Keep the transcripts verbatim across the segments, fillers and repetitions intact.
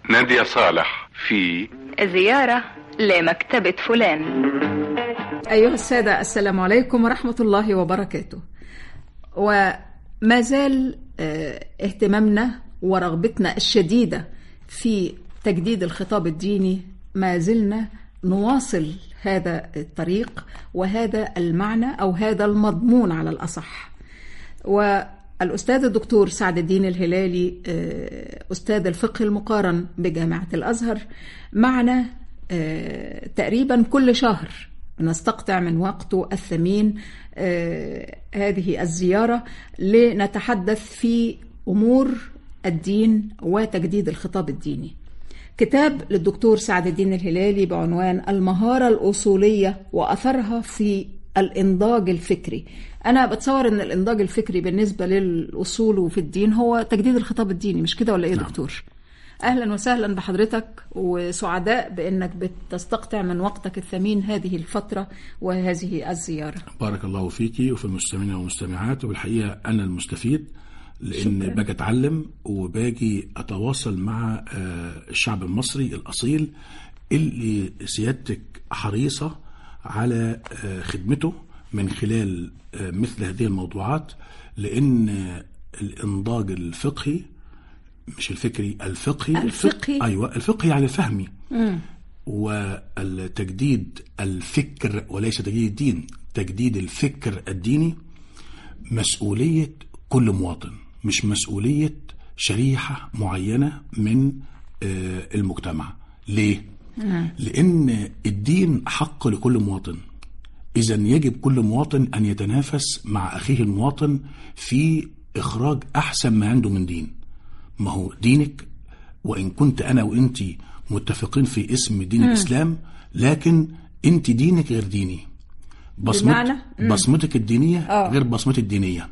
نادية صالح في زيارة لمكتبة فلان. أيها السادة، السلام عليكم ورحمة الله وبركاته. وما زال اهتمامنا ورغبتنا الشديدة في تجديد الخطاب الديني، ما زلنا نواصل هذا الطريق وهذا المعنى أو هذا المضمون على الأصح. والأستاذ الدكتور سعد الدين الهلالي أستاذ الفقه المقارن بجامعة الأزهر معنا تقريبا كل شهر، نستقطع من وقته الثمين هذه الزيارة لنتحدث في أمور الدين وتجديد الخطاب الديني. كتاب للدكتور سعد الدين الهلالي بعنوان المهارة الأصولية وأثرها في الإنضاج الفكري. أنا بتصور أن الإنضاج الفكري بالنسبة للأصول وفي الدين هو تجديد الخطاب الديني، مش كده ولا إيه نعم. دكتور؟ أهلا وسهلا بحضرتك، وسعداء بأنك بتستقطع من وقتك الثمين هذه الفترة وهذه الزيارة. بارك الله فيكي وفي المستمعين والمستمعات، وبالحقيقة أنا المستفيد لأن شكرا. باجي أتعلم وباجي أتواصل مع الشعب المصري الأصيل اللي سيادتك حريصة على خدمته من خلال مثل هذه الموضوعات، لأن الإنضاج الفقهي مش الفكري، الفقهي الفقهي أيوة الفقهي يعني الفهمي، مم. والتجديد الفكر وليس تجديد الدين، تجديد الفكر الديني مسؤولية كل مواطن، مش مسؤولية شريحة معينة من المجتمع. ليه؟ مم. لأن الدين حق لكل مواطن، إذن يجب كل مواطن أن يتنافس مع أخيه المواطن في إخراج أحسن ما عنده من دين. ما هو دينك، وإن كنت أنا وإنت متفقين في اسم دين مم. الإسلام، لكن أنت دينك غير ديني، بصمت بصمتك الدينية أوه. غير بصمتي الدينية،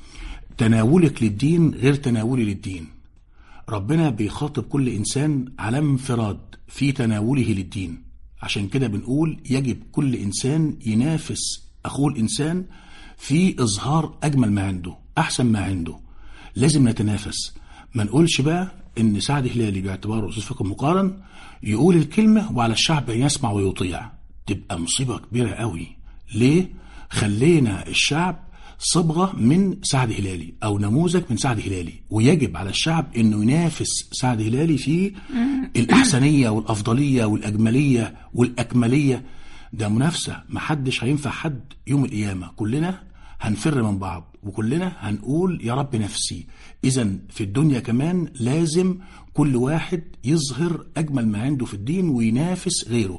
تناولك للدين غير تناولي للدين. ربنا بيخاطب كل إنسان على انفراد في تناوله للدين، عشان كده بنقول يجب كل إنسان ينافس أخوه الإنسان في إظهار أجمل ما عنده، أحسن ما عنده. لازم نتنافس، ما نقولش بقى إن سعد هلالي باعتباره أستاذ فقه مقارن يقول الكلمة وعلى الشعب يسمع ويطيع، تبقى مصيبة كبيرة قوي. ليه؟ خلينا الشعب صبغة من سعد هلالي أو نموذج من سعد هلالي، ويجب على الشعب إنه ينافس سعد هلالي في الأحسنية والأفضلية والأجملية والأكملية. ده منافسة، محدش هينفع حد يوم القيامة، كلنا هنفر من بعض وكلنا هنقول يا رب نفسي. إذن في الدنيا كمان لازم كل واحد يظهر أجمل ما عنده في الدين وينافس غيره.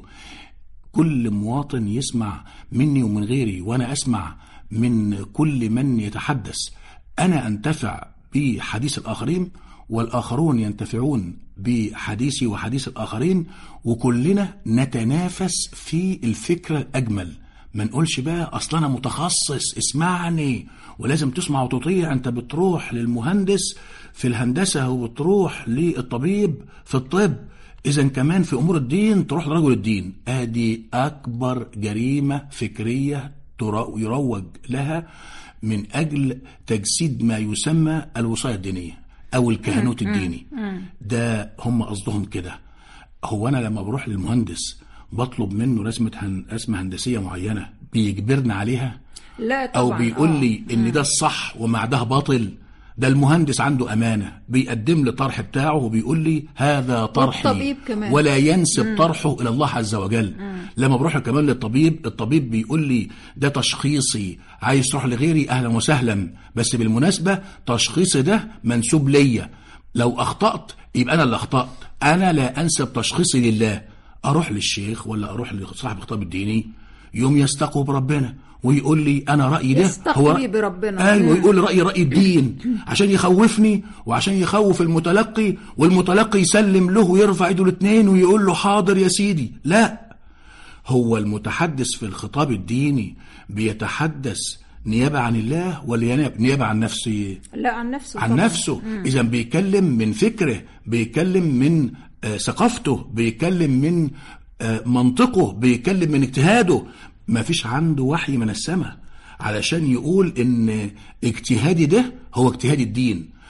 كل مواطن يسمع مني ومن غيري، وأنا أسمع من كل من يتحدث. أنا أنتفع بحديث الآخرين والآخرون ينتفعون بحديثي وحديث الآخرين، وكلنا نتنافس في الفكرة الأجمل. ما نقولش بقى أصلا أنا متخصص اسمعني ولازم تسمع وتطيع. أنت بتروح للمهندس في الهندسة وبتروح للطبيب في الطب، إذن كمان في أمور الدين تروح لرجل الدين. هذه أكبر جريمة فكرية يروج لها من أجل تجسيد ما يسمى الوصاية الدينية أو الكهنوت الديني. ده هم قصدهم كده. هو أنا لما بروح للمهندس بطلب منه رسمة هن... رسمة هندسية معينة بيجبرنا عليها؟ لا طبعا. أو بيقول لي آه. إن ده الصح ومع ده باطل؟ ده المهندس عنده أمانة، بيقدم لي طرح بتاعه وبيقول لي هذا طرحي، ولا ينسب مم. طرحه إلى الله عز وجل. مم. لما بروح كمان للطبيب، الطبيب بيقول لي ده تشخيصي، عايز تروح لغيري أهلا وسهلا، بس بالمناسبة تشخيصي ده منسوب ليا، لو أخطأت يبقى أنا اللي أخطأت، أنا لا أنسب تشخيصي لله. أروح للشيخ ولا أروح لصاحب الخطاب الديني، يوم يستقوا بربنا ويقول لي أنا رأيي ده هو رأي بربنا. أيوة، يقول لي رأيي رأي الدين عشان يخوفني وعشان يخوف المتلقي، والمتلقي يسلم له ويرفع ايده الاثنين ويقول له حاضر يا سيدي. لا، هو المتحدث في الخطاب الديني بيتحدث نيابة عن الله ولا نيابة عن نفسه؟ لا، عن نفسه. عن نفسه. إذا بيتكلم من فكره، بيتكلم من آه ثقافته، بيتكلم من آه منطقه، بيتكلم من اجتهاده. ما فيش عنده وحي من السماء علشان يقول ان اجتهادي ده هو اجتهاد الدين،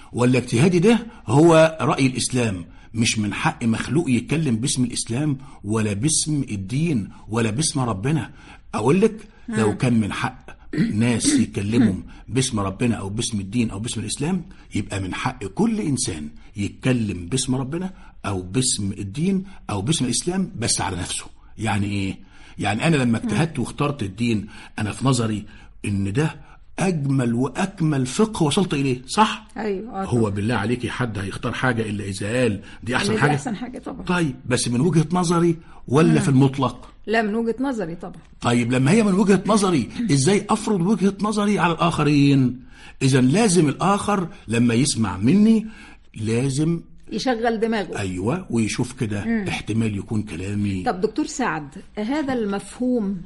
ولا اجتهادي ده هو رأي الإسلام. مش من حق مخلوق يتكلم باسم الإسلام ولا باسم الدين ولا باسم ربنا. أقول لك لو كان من حق ناس يتكلموا باسم ربنا أو باسم الدين أو باسم الإسلام، يبقى من حق كل إنسان يتكلم باسم ربنا أو باسم الدين أو باسم الإسلام، بس على نفسه. يعني إيه؟ يعني أنا لما اجتهدت واخترت الدين، أنا في نظري إن ده أجمل وأكمل فقه وصلت إليه، صح؟ أيوة. هو بالله عليكي حد هيختار حاجة إلا إذا قال دي أحسن حاجة؟ أحسن حاجة طبعا. طيب بس من وجهة نظري ولا مم. في المطلق؟ لا، من وجهة نظري طبعا. طيب لما هي من وجهة نظري، إزاي أفرض وجهة نظري على الآخرين؟ إذا لازم الآخر لما يسمع مني لازم يشغل دماغه. أيوة، ويشوف كده احتمال يكون كلامي. طب دكتور سعد، هذا المفهوم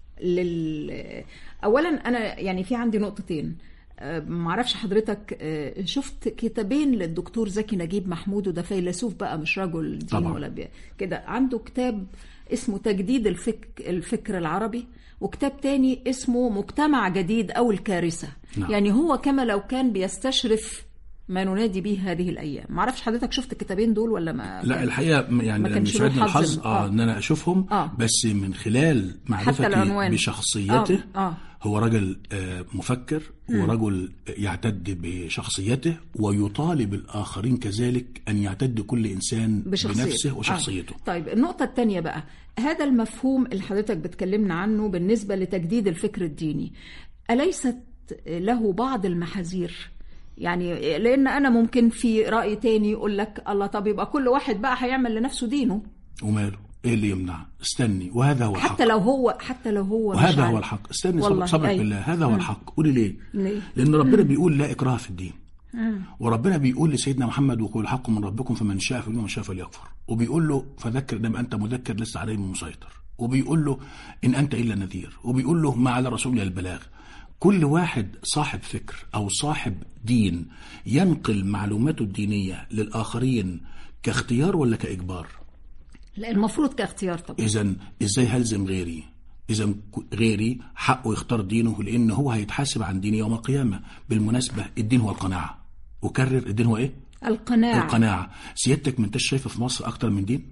لل أولا أنا يعني في عندي نقطتين. معرفش حضرتك شفت كتابين للدكتور زكي نجيب محمود، وده فيلسوف بقى مش رجل دين طبعا. ولا بي... كده. عنده كتاب اسمه تجديد الفك... الفكر العربي، وكتاب تاني اسمه مجتمع جديد أو الكارثة. نعم. يعني هو كما لو كان بيستشرف ما ننادي به هذه الأيام. معرفش حضرتك شفت الكتابين دول ولا ما؟ لا الحقيقة يعني مش عندي الحظ آه. ان انا اشوفهم آه. بس من خلال معرفتي بشخصيته آه. آه. هو رجل آه مفكر م. ورجل يعتد بشخصيته، ويطالب الآخرين كذلك أن يعتد كل إنسان بشخصيته. بنفسه وشخصيته. آه. طيب النقطة الثانية بقى، هذا المفهوم اللي حضرتك بتكلمنا عنه بالنسبة لتجديد الفكر الديني، أليست له بعض المحاذير؟ يعني لأن أنا ممكن في رأي تاني يقول لك الله، طب يبقى كل واحد بقى هيعمل لنفسه دينه، وماله؟ ايه اللي يمنع؟ استني، وهذا هو الحق. حتى لو هو حتى لو هو وهذا هو الحق. استني صبرك بالله، هذا هو الحق. قولي ليه؟ ليه؟ لأن ربنا بيقول لا إكراه في الدين. مم. وربنا بيقول لسيدنا محمد وقل الحق من ربكم فمن شاء فليؤمن ومن شاء فليكفر. وبيقول له فذكر انما انت مذكر لست عليهم مسيطر. وبيقول له ان انت الا نذير. وبيقول له ما على الرسول الا البلاغ. كل واحد صاحب فكر أو صاحب دين ينقل معلوماته الدينية للآخرين كاختيار ولا كإجبار؟ لا، المفروض كاختيار طبعا. إذن إزاي هلزم غيري؟ إذن غيري حقه يختار دينه، لأنه هو هيتحاسب عن دينه يوم القيامة. بالمناسبة الدين هو القناعة. أكرر، الدين هو إيه؟ القناعة. القناعة. سيادتك منتش شايفة في مصر أكتر من دين؟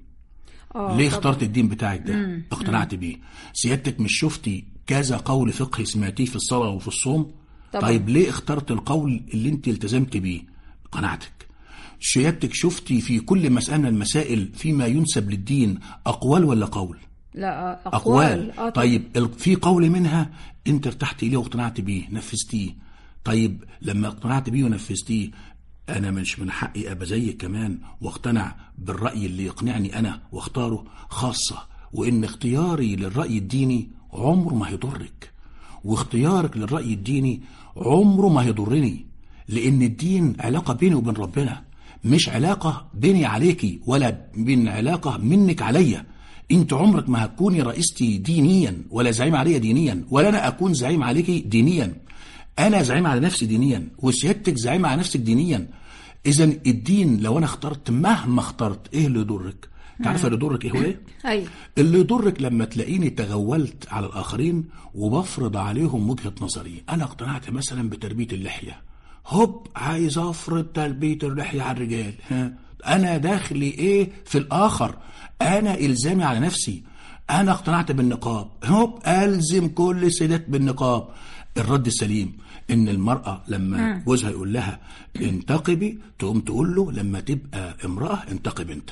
ليه طبعا. اخترت الدين بتاعك ده؟ مم. اقتنعت مم. بيه. سيادتك مش شفتي كذا قول فقهي سمعتيه في الصلاة وفي الصوم؟ طبعا. طيب ليه اخترت القول اللي انت التزمت بيه؟ قناعتك. سيادتك شفتي في كل مسألة من المسائل فيما ينسب للدين أقوال ولا قول؟ لا، أقوال, أقوال. طيب في قول منها انت ارتحت إليه واقتنعت بيه نفذتيه. طيب لما اقتنعت بيه ونفذتيه، أنا مش من حقي أبقى زيك كمان واقتنع بالرأي اللي يقنعني أنا واختاره؟ خاصة وإن اختياري للرأي الديني عمره ما هيضرك، واختيارك للرأي الديني عمره ما هيضرني، لأن الدين علاقة بيني وبين ربنا، مش علاقة بيني عليكي ولا بين علاقة منك عليا. انت عمرك ما هتكوني رئيستي دينيا ولا زعيم عليا دينيا، ولا أنا أكون زعيم عليكي دينيا. أنا زعيم على نفسي دينيا وسيادتك زعيم على نفسك دينيا. إذن الدين لو أنا اخترت مهما اخترت، إيه اللي يضرك؟ تعرف اللي يضرك إيه هو إيه؟ أيوة. اللي يضرك لما تلاقيني تغولت على الآخرين وبفرض عليهم وجهة نظري. أنا اقتنعت مثلا بتربية اللحية، هوب عايز أفرض تربية اللحية على الرجال. ها؟ أنا داخلي إيه في الآخر؟ أنا إلزامي على نفسي. أنا اقتنعت بالنقاب، هوب ألزم كل السيدات بالنقاب. الرد السليم ان المرأة لما جوزها يقول لها انتقبي، تقوم تقول له لما تبقى امرأة انتقب انت.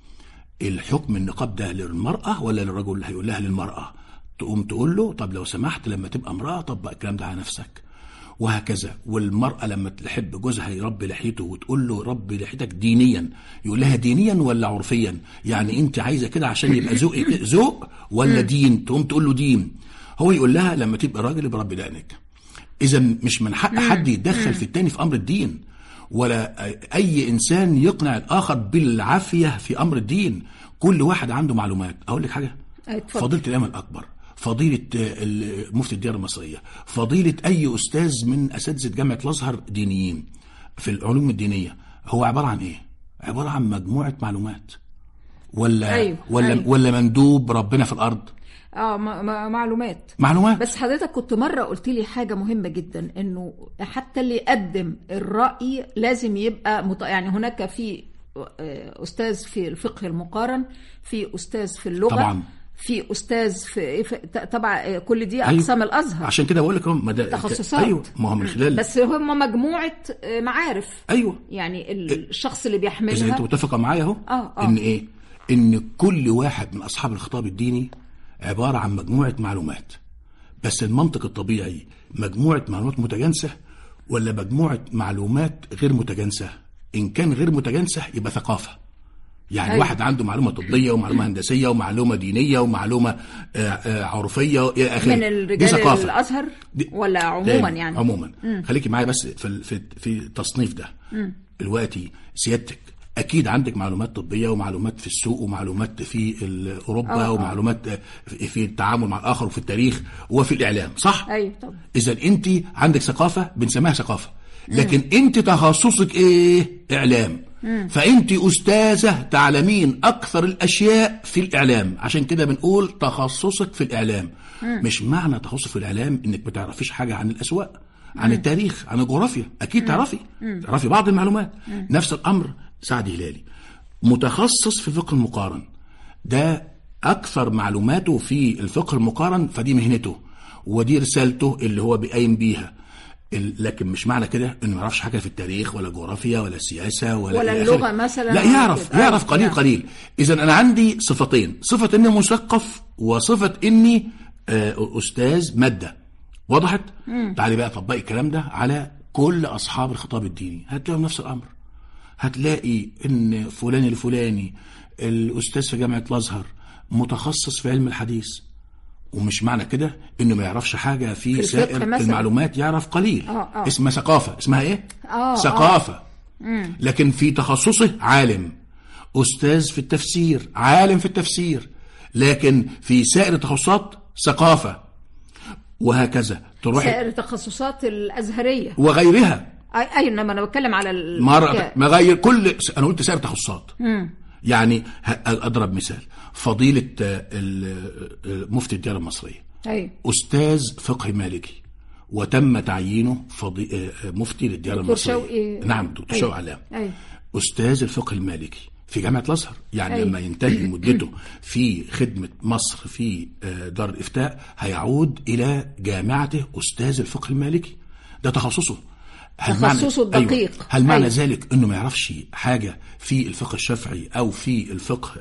الحكم النقاب ده للمرأة ولا للرجل اللي هيقول لها؟ للمرأة. تقوم تقول له طب لو سمحت لما تبقى امرأة طبق الكلام ده على نفسك، وهكذا. والمرأة لما تحب جوزها يربي لحيته وتقول له ربي لحيتك دينيا، يقول لها دينيا ولا عرفيا؟ يعني انت عايزة كده عشان يبقى ذوق ذوق ولا دين؟ تقوم تقول له دين. هو يقول لها لما تبقى راجل بربي دقنك. إذا مش من حق حد يتدخل في التاني في أمر الدين، ولا أي إنسان يقنع الآخر بالعافية في أمر الدين. كل واحد عنده معلومات. أقول لك حاجة، فضيلة الإمام الأكبر، فضيلة مفتي الديار المصرية، فضيلة أي أستاذ من أساتذة جامعة الأزهر دينيين في العلوم الدينية، هو عبارة عن إيه؟ عبارة عن مجموعة معلومات. ولا أيوه. ولا أيوه. ولا مندوب ربنا في الارض؟ اه م- م- معلومات معلومات. بس حضرتك كنت مرة قلت لي حاجة مهمة جدا، انه حتى اللي يقدم الرأي لازم يبقى مط... يعني هناك في استاذ في الفقه المقارن، في استاذ في اللغة طبعا، في استاذ في, في... طبعا كل دي أيوه. اقسام الازهر، عشان كده بقول لك هم تخصصات. ايوه، ما هو من خلال بس هم مجموعة معارف. ايوه، يعني الشخص اللي بيحملها. اذا انت متفقه معايا اهو آه آه. ان ايه، ان كل واحد من اصحاب الخطاب الديني عباره عن مجموعه معلومات، بس المنطق الطبيعي مجموعه معلومات متجانسه ولا مجموعه معلومات غير متجانسه؟ ان كان غير متجانسه يبقى ثقافه. يعني أيوة. واحد عنده معلومه طبيه ومعلومه هندسيه ومعلومه دينيه ومعلومه آآ آآ عرفيه الى اخره، من الرجال الازهر ولا عموما؟ يعني عموما. مم. خليكي معايا بس في في في التصنيف ده. مم. دلوقتي سيادتك اكيد عندك معلومات طبيه ومعلومات في السوق ومعلومات في اوروبا أوه. ومعلومات في التعامل مع الاخر وفي التاريخ وفي الاعلام، صح؟ ايوه طبعا. اذا انت عندك ثقافه بنسميها ثقافه، لكن مم. انت تخصصك ايه؟ اعلام. مم. فانت استاذه تعلمين اكثر الاشياء في الاعلام، عشان كده بنقول تخصصك في الاعلام. مم. مش معنى تخصص في الاعلام انك ما تعرفيش حاجه عن الاسواق، عن مم. التاريخ، عن الجغرافيا، اكيد مم. تعرفي مم. تعرفي بعض المعلومات. مم. نفس الامر سعد هلالي متخصص في الفقه المقارن، ده اكثر معلوماته في الفقه المقارن، فدي مهنته ودي رسالته اللي هو بيقيم بيها. لكن مش معنى كده انه ما يعرفش حاجه في التاريخ ولا الجغرافيا ولا السياسه ولا, ولا اللغه مثلا، لا يعرف كده. يعرف قليل قليل. اذا انا عندي صفتين، صفه اني مثقف وصفه اني استاذ ماده. وضحت؟ مم. تعالي بقى طبقي الكلام ده على كل اصحاب الخطاب الديني، هتلاقوا نفس الامر. هتلاقي ان فلان الفلاني الاستاذ في جامعه الازهر متخصص في علم الحديث، ومش معنى كده انه ما يعرفش حاجه في, في سائر المعلومات، يعرف قليل. أوه أوه. اسمها ثقافه. اسمها ايه؟ أوه ثقافه. أوه. لكن في تخصصه عالم، استاذ في التفسير، عالم في التفسير، لكن في سائر التخصصات ثقافه، وهكذا تروح سائر التخصصات الازهريه وغيرها. اي اي انما انا بتكلم على مرة ما غير كل، انا قلت سائر التخصصات. يعني اضرب مثال، فضيله مفتي الديار المصريه، أي. استاذ فقه مالكي وتم تعيينه فضي... مفتي للديار المصريه. شوقي... نعم دكتور شوقي علام، استاذ الفقه المالكي في جامعه الازهر. يعني أي. لما ينتهي مدته في خدمه مصر في دار الافتاء هيعود الى جامعته استاذ الفقه المالكي، ده تخصصه. هل تخصصه الدقيق. أيوة. هل معنى أيوة. ذلك انه ما يعرفش حاجه في الفقه الشافعي او في الفقه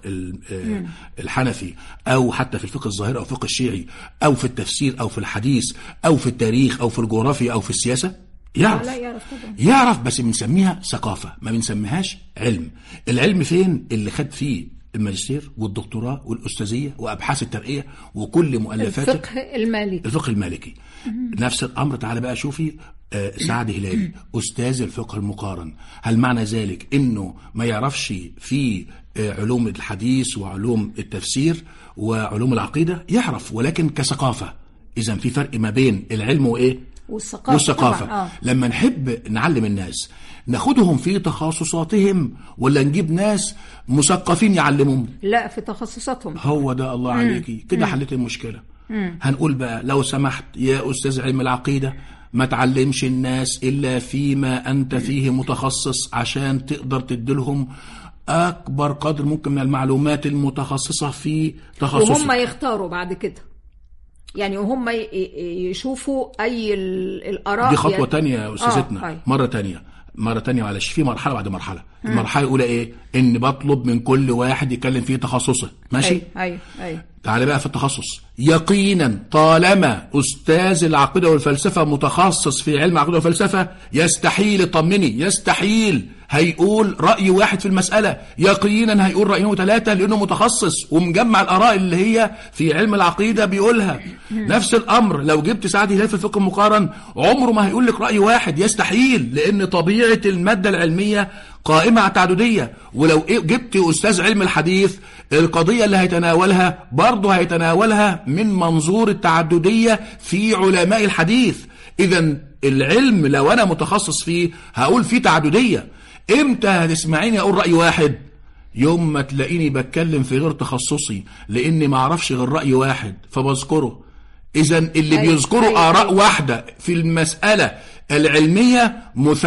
الحنفي او حتى في الفقه الظاهري او الفقه الشيعي او في التفسير او في الحديث او في التاريخ او في الجغرافيا او في السياسه؟ يعرف. لا يعرف طبعا. يعرف، بس بنسميها ثقافه، ما بنسميهاش علم. العلم فين؟ اللي خد فيه الماجستير والدكتوراه والاستاذيه وابحاث الترقيه وكل مؤلفات الفقه المالكي. الفقه المالكي. نفس الامر. تعالى بقى شوفي آه سعد هلالي استاذ الفقه المقارن، هل معنى ذلك انه ما يعرفش في آه علوم الحديث وعلوم التفسير وعلوم العقيده؟ يعرف، ولكن كثقافه. اذا في فرق ما بين العلم وايه؟ والثقافه. والثقافه. آه. لما نحب نعلم الناس ناخدهم في تخصصاتهم ولا نجيب ناس مثقفين يعلمهم؟ لا، في تخصصاتهم. هو ده. الله مم. عليكي كده حلت المشكله. مم. هنقول بقى لو سمحت يا استاذ علم العقيده ما تعلمش الناس الا فيما انت فيه متخصص، عشان تقدر تديلهم اكبر قدر ممكن من المعلومات المتخصصه في تخصصك، وهم يختاروا بعد كده. يعني وهم يشوفوا اي الاراء. دي خطوه يعني. تانية يا استاذتنا. آه. مره تانية مرة تانية معلش، في مرحلة بعد مرحلة. مم. المرحلة الأولى إيه؟ إن بطلب من كل واحد يتكلم فيه تخصصه، ماشي؟ أي أي أي. تعالى بقى في التخصص. يقينا طالما أستاذ العقيدة والفلسفة متخصص في علم العقيدة والفلسفة يستحيل، اطمني، يستحيل هيقول رأي واحد في المسألة، يقينا هيقول رأيين وثلاثة، لأنه متخصص ومجمع الآراء اللي هي في علم العقيدة بيقولها. نفس الأمر لو جبت سعد هلال في الفقه المقارن عمره ما هيقول لك رأي واحد، يستحيل، لأن طبيعة المادة العلمية قائمة على التعددية. ولو جبت أستاذ علم الحديث القضية اللي هيتناولها برضه هيتناولها من منظور التعددية في علماء الحديث. إذن العلم لو أنا متخصص فيه هقول فيه تعددية. امتى هتسمعيني اقول رأي واحد؟ يوم ما تلاقيني بتكلم في غير تخصصي لاني ما اعرفش غير رأي واحد فبذكره. اذا اللي أيوة. بيذكروا أيوة. آراء واحدة في المسألة العلمية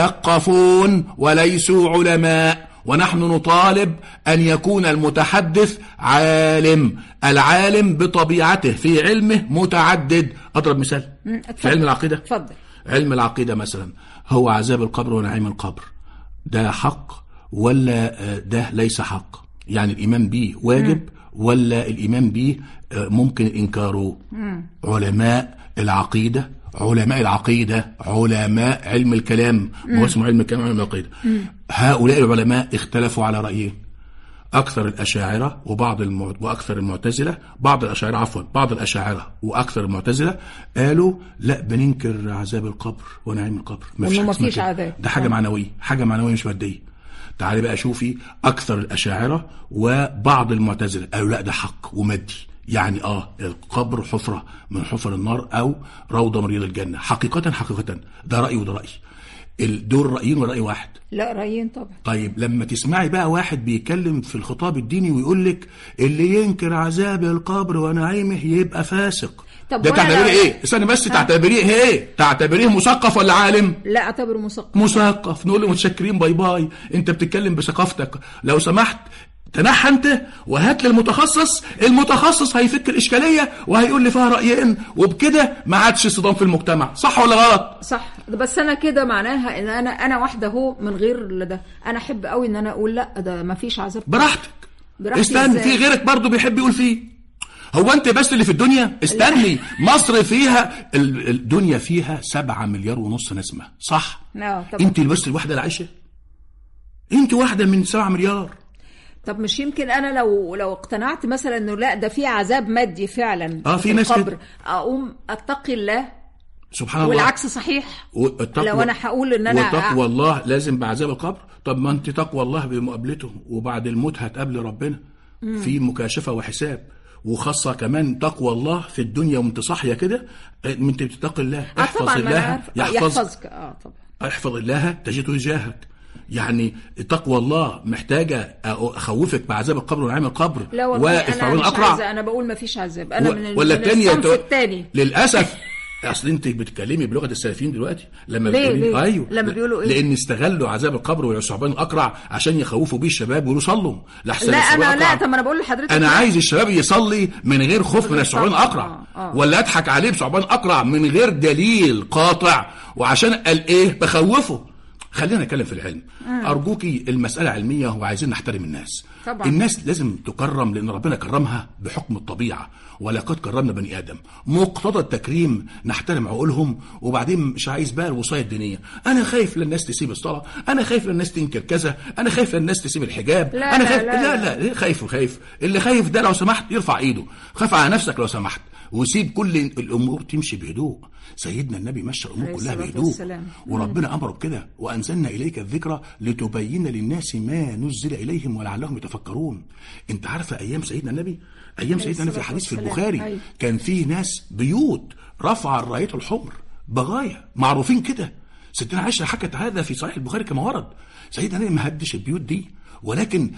مثقفون وليسوا علماء، ونحن نطالب أن يكون المتحدث عالم. العالم بطبيعته في علمه متعدد. أضرب مثال في علم العقيدة. اتفضل. علم العقيدة مثلا، هو عذاب القبر ونعيم القبر ده حق ولا ده ليس حق؟ يعني الإيمان به واجب ولا الإيمان به ممكن إنكاره؟ علماء العقيدة علماء العقيدة علماء علم الكلام، هو اسمه علم الكلام علم العقيدة. هؤلاء العلماء اختلفوا على رأيين. أكثر الأشاعرة وبعض المعت... وأكثر المعتزلة، بعض الأشاعرة عفوا بعض الأشاعرة وأكثر المعتزلة قالوا لا بننكر عذاب القبر ونعيم القبر، ما فيش عذاب، ده حاجة معنوية، حاجة معنوية مش مادية. تعالي بقى شوفي أكثر الأشاعرة وبعض المعتزلة قالوا لا ده حق ومادي، يعني اه القبر حفرة من حفر النار او روضة من رياض الجنة. حقيقة حقيقة ده رأي وده رأي، دول رأيين ورأي واحد؟ لا رأيين طبعا. طيب لما تسمعي بقى واحد بيتكلم في الخطاب الديني ويقول لك اللي ينكر عذاب القبر ونعيمه يبقى فاسق، ده تعتبريه ايه؟ استنى بس، تعتبريه ايه؟ تعتبريه مثقف ولا عالم؟ لا اعتبره مثقف. مثقف. نقول له متشكرين باي باي، انت بتتكلم بثقافتك، لو سمحت تنحى انت وهات لي المتخصص، المتخصص هيفك الاشكاليه وهيقول لي فيها رايين، وبكده ما عادش صدام في المجتمع. صح ولا غلط؟ صح. بس انا كده معناها ان انا انا واحده اهو من غير ده. انا احب قوي ان انا اقول لا ده ما فيش عذاب. براحتك. براحتك. استنى، في غيرك برضو بيحب يقول فيه. هو انت بس اللي في الدنيا؟ استني، مصر فيها الدنيا فيها سبعة مليار ونص نسمه، صح؟ اه طبعا. انت بس الواحده اللي عايشه؟ انت واحده من سبعة مليار. طب مش يمكن انا لو لو اقتنعت مثلا انه لا ده في عذاب مادي فعلا اه في ناس كده، اقوم اتقي الله سبحان الله، والعكس صحيح. لو انا هقول ان انا وتقوى الله لازم بعذاب القبر. طب ما انت تقوى الله بمقابلته، وبعد الموت هتقابل ربنا مم. في مكاشفه وحساب، وخاصه كمان تقوى الله في الدنيا وانت صاحيه كده، انت بتتقي الله. آه احفظ الله يحفظك. اه طبعا. احفظ الله تجده تجاهك. يعني تقوى الله محتاجه اخوفك بعذاب القبر ونعيم القبر وانا مش عايزه، انا بقول ما فيش عذاب، انا و... من ولا التانية الصنف الثاني للاسف. اصل انت بتتكلمي بلغه السلفيين دلوقتي لما ليه ليه؟ ايوه لما بيقولوا ايه؟ لان استغلوا عذاب القبر والثعبان الاقرع عشان يخوفوا بيه الشباب ويصلوا. لا انا لا طب ما انا بقول لحضرتك انا عايز الشباب يصلي من غير خوف من الثعبان الاقرع، آه. آه. ولا اضحك عليه بثعبان اقرع من غير دليل قاطع وعشان قال ايه بخوفه. خلينا نتكلم في العلم. مم. أرجوكي المسألة علمية وعايزين نحترم الناس طبعا. الناس لازم تكرم لأن ربنا كرمها بحكم الطبيعة، ولقد كرمنا بني آدم. مقتضى التكريم نحترم عقولهم، وبعدين مش عايز بقى الوصاية الدينية. أنا خايف للناس تسيب الصلاة، أنا خايف للناس تنكر كذا، أنا خايف للناس تسيب الحجاب، لا أنا لا خايف لا, لا لا, لا. خايف وخايف. اللي خايف ده لو سمحت يرفع إيده، خاف على نفسك لو سمحت، وسيب كل الأمور تمشي بهدوء. سيدنا النبي مشى الأمور كلها بهدوء، وربنا أمره بكده، وأنزلنا إليك الذكرى لتبين للناس ما نزل إليهم ولعلهم يتفكرون. أنت عارفة أيام سيدنا النبي، أيام سيدنا النبي في حديث في البخاري كان فيه ناس بيوت رفع الراية الحمر بغاية معروفين كده. ستنا عائشة حكت هذا في صحيح البخاري كما ورد. سيدنا النبي ما هدش البيوت دي، ولكن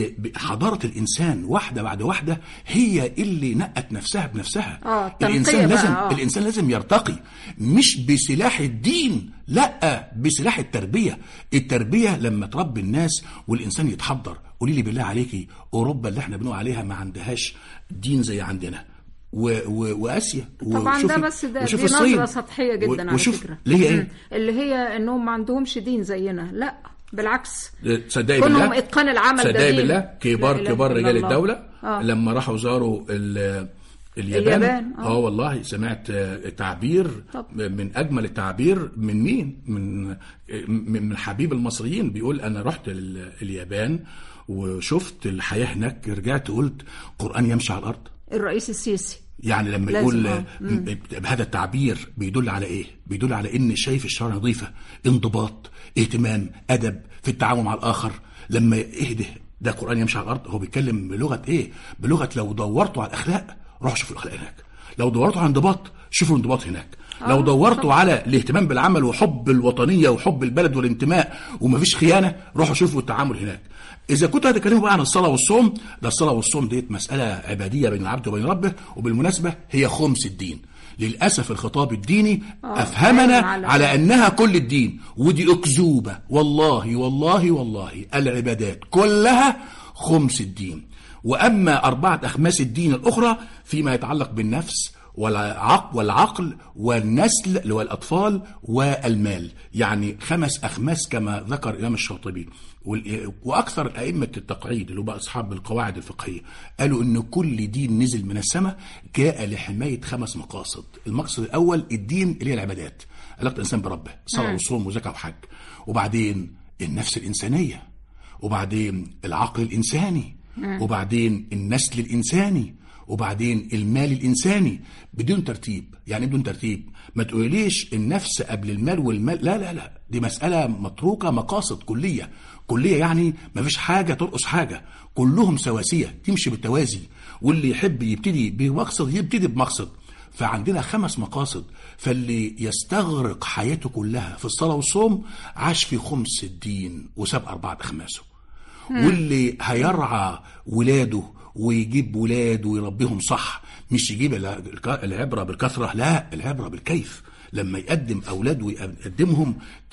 حضارة الإنسان واحدة بعد واحدة هي اللي نقت نفسها بنفسها. آه الإنسان لازم آه. الإنسان لازم يرتقي، مش بسلاح الدين، لا بسلاح التربية. التربية لما تربي الناس والإنسان يتحضر. قولي لي بالله عليكي، أوروبا اللي احنا بنقول عليها ما عندهاش دين زي عندنا، و... و... وآسيا طبعا ده بس ده دي نظرة سطحية جدا على فكرة. اللي هي ايه؟ اللي هي انهم ما عندهمش دين زينا، لا بالعكس. تصدقي بالله كلهم اتقان العمل ده. تصدقي بالله كبار كبار رجال الدولة آه. لما راحوا زاروا ال... اليابان, اليابان. آه. اه والله سمعت تعبير طب. من اجمل التعبير من مين؟ من من حبيب المصريين، بيقول انا رحت اليابان وشفت الحياة هناك، رجعت قلت قرآن يمشي على الارض. الرئيس السيسي يعني لما يقول آه. بهذا التعبير بيدل على ايه؟ بيدل على ان شايف الشوارع نظيفة، انضباط، اهتمام، ادب في التعامل مع الاخر. لما اهده ده قرآن يمشي على الارض، هو بيتكلم بلغة ايه؟ بلغة لو دورتوا على الاخلاق روحوا شوفوا الاخلاق هناك، لو دورتوا على الانضباط شوفوا الانضباط هناك. لو دورتوا على الاهتمام بالعمل وحب الوطنيه وحب البلد والانتماء ومفيش خيانه، روحوا شوفوا التعامل هناك. اذا كنتوا هتتكلموا بقى عن الصلاه والصوم، ده الصلاه والصوم ديت مساله عباديه بين العبد وبين ربه، وبالمناسبه هي خمس الدين. للاسف الخطاب الديني افهمنا على, على انها كل الدين، ودي اكذوبه. والله والله والله العبادات كلها خمس الدين، واما اربعه اخماس الدين الاخرى فيما يتعلق بالنفس والعقل والعقل والنسل اللي هو الأطفال والمال، يعني خمس أخماس كما ذكر الإمام الشاطبي. وأكثر أئمة التقعيد اللي هو بقى أصحاب القواعد الفقهية قالوا إن كل دين نزل من السماء جاء لحماية خمس مقاصد. المقصد الأول الدين اللي هي العبادات، علاقة الإنسان بربه، صلاة وصوم وزكاة وحج. وبعدين النفس الإنسانية، وبعدين العقل الإنساني، وبعدين النسل الإنساني، وبعدين المال الإنساني، بدون ترتيب. يعني بدون ترتيب ما تقوليش النفس قبل المال والمال، لا لا لا، دي مسألة متروكة، مقاصد كلية كلية، يعني ما فيش حاجة ترقص حاجة، كلهم سواسية تمشي بالتوازي، واللي يحب يبتدي بمقصد يبتدي بمقصد. فعندنا خمس مقاصد، فاللي يستغرق حياته كلها في الصلاة والصوم عاش في خمس الدين وساب أربعة أخماسه. واللي هيرعى ولاده ويجيب ولاده ويربيهم صح، مش يجيب العبرة بالكثرة، لا، العبرة بالكيف. لما يقدم أولاده ويقدمهم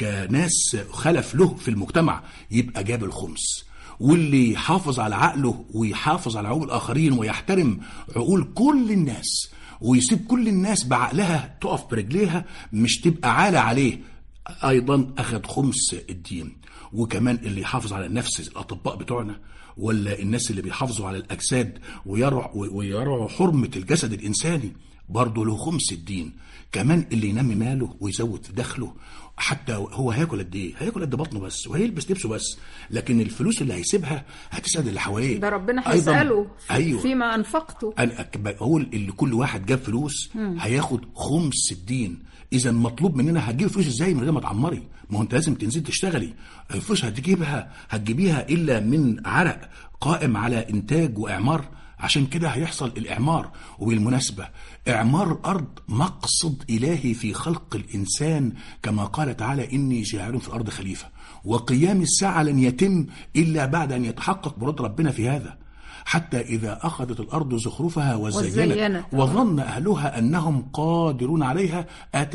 كناس خلف له في المجتمع يبقى جاب الخمس. واللي يحافظ على عقله ويحافظ على عقول الآخرين ويحترم عقول كل الناس ويسيب كل الناس بعقلها تقف برجليها، مش تبقى عالة عليه، أيضا أخذ خمس الدين. وكمان اللي يحافظ على النفس، الأطباء بتوعنا ولا الناس اللي بيحافظوا على الأجساد ويرعوا ويرعوا حرمة الجسد الإنساني برضه له خمس الدين. كمان اللي ينمي ماله ويزود دخله، حتى هو هياكل قد ايه؟ هياكل قد بطنه بس وهيلبس لبسه بس، لكن الفلوس اللي هيسيبها هتسعد اللي حواليه، ده ربنا هيسأله أيوة. فيما أنفقته. هو اللي كل واحد جاب فلوس مم. هياخد خمس الدين. إذا مطلوب مننا هتجيب فلوس ازاي من غير ما تعمري؟ ما هو انت لازم تنزل تشتغلي، الفلوس هتجيبها هتجيبيها إلا من عرق قائم على إنتاج وإعمار. عشان كده هيحصل الإعمار. وبالمناسبة إعمار الأرض مقصد إلهي في خلق الإنسان، كما قال تعالى إني جاعل في الأرض خليفة، وقيام الساعة لن يتم إلا بعد أن يتحقق مراد ربنا في هذا. حتى إذا أخذت الأرض زخرفها وزينت وظن أهلها أنهم قادرون عليها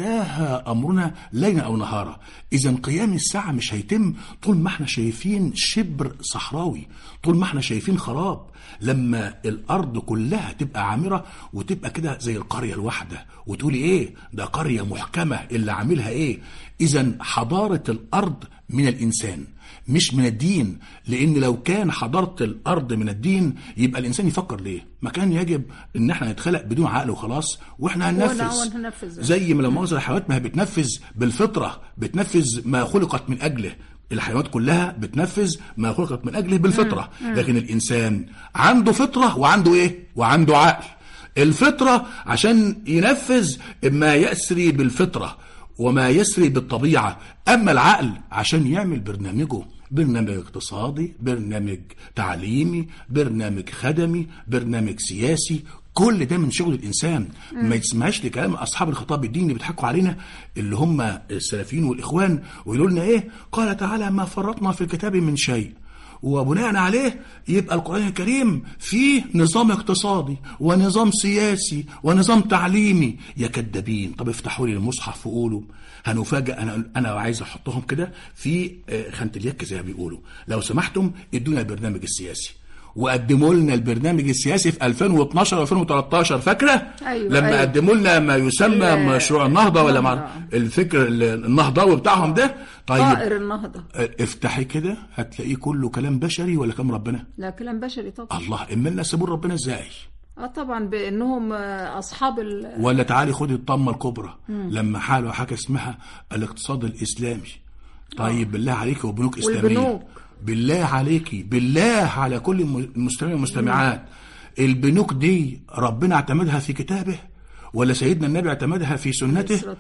أتاها أمرنا ليلا أو نهارا. إذن قيام الساعة مش هيتم طول ما احنا شايفين شبر صحراوي، طول ما احنا شايفين خراب. لما الأرض كلها تبقى عامرة وتبقى كده زي القرية الواحدة وتقولي إيه ده قرية محكمة اللي عاملها إيه. إذن حضارة الأرض من الإنسان مش من الدين، لأن لو كان حضارة الأرض من الدين يبقى الإنسان يفكر ليه؟ ما كان يجب إن احنا نتخلق بدون عقل وخلاص وإحنا هننفذ زي ما لو مؤاخذة الحيوانات ما هي بتنفذ بالفطرة، بتنفذ ما خلقت من أجله. الحيوانات كلها بتنفذ ما خلقت من أجله بالفطرة، لكن الإنسان عنده فطرة وعنده إيه؟ وعنده عقل. الفطرة عشان ينفذ ما يسري بالفطرة وما يسري بالطبيعة، أما العقل عشان يعمل برنامجه، برنامج اقتصادي، برنامج تعليمي، برنامج خدمي، برنامج سياسي، كل ده من شغل الإنسان. ما يسمعش لكلام أصحاب الخطاب الديني بيضحكوا علينا اللي هم السلفيين والإخوان ويقولوا لنا إيه؟ قال تعالى ما فرطنا في الكتاب من شيء، وبناء عليه يبقى القرآن الكريم فيه نظام اقتصادي ونظام سياسي ونظام تعليمي. يا كدابين، طب افتحوا لي المصحف وقولوا. هنفاجأ. أنا أنا عايز أحطهم كده في خانة اليك زي ما بيقولوا. لو سمحتم ادونا البرنامج السياسي، وقدموا لنا البرنامج السياسي في ألفين واثناشر و ألفين وثلاثة عشر، فاكرة؟ أيوة لما أيوة. قدموا لنا ما يسمى مشروع النهضة ولا مع الفكر النهضوي بتاعهم ده. طيب طائر النهضة، افتحي كده هتلاقيه كله كلام بشري ولا كلام ربنا؟ لا كلام بشري طبعا. الله، اما لنا سيبوا ربنا ازاي؟ اه طبعا بانهم اصحاب ال... ولا تعالي خدي الطامة الكبرى مم. لما حالوا حاجة اسمها الاقتصاد الاسلامي. طيب آه. بالله عليك وبنوك اسلامية، والبنوك. بالله عليكي، بالله على كل المستمعين والمستمعات، البنوك دي ربنا اعتمدها في كتابه ولا سيدنا النبي اعتمدها في سنته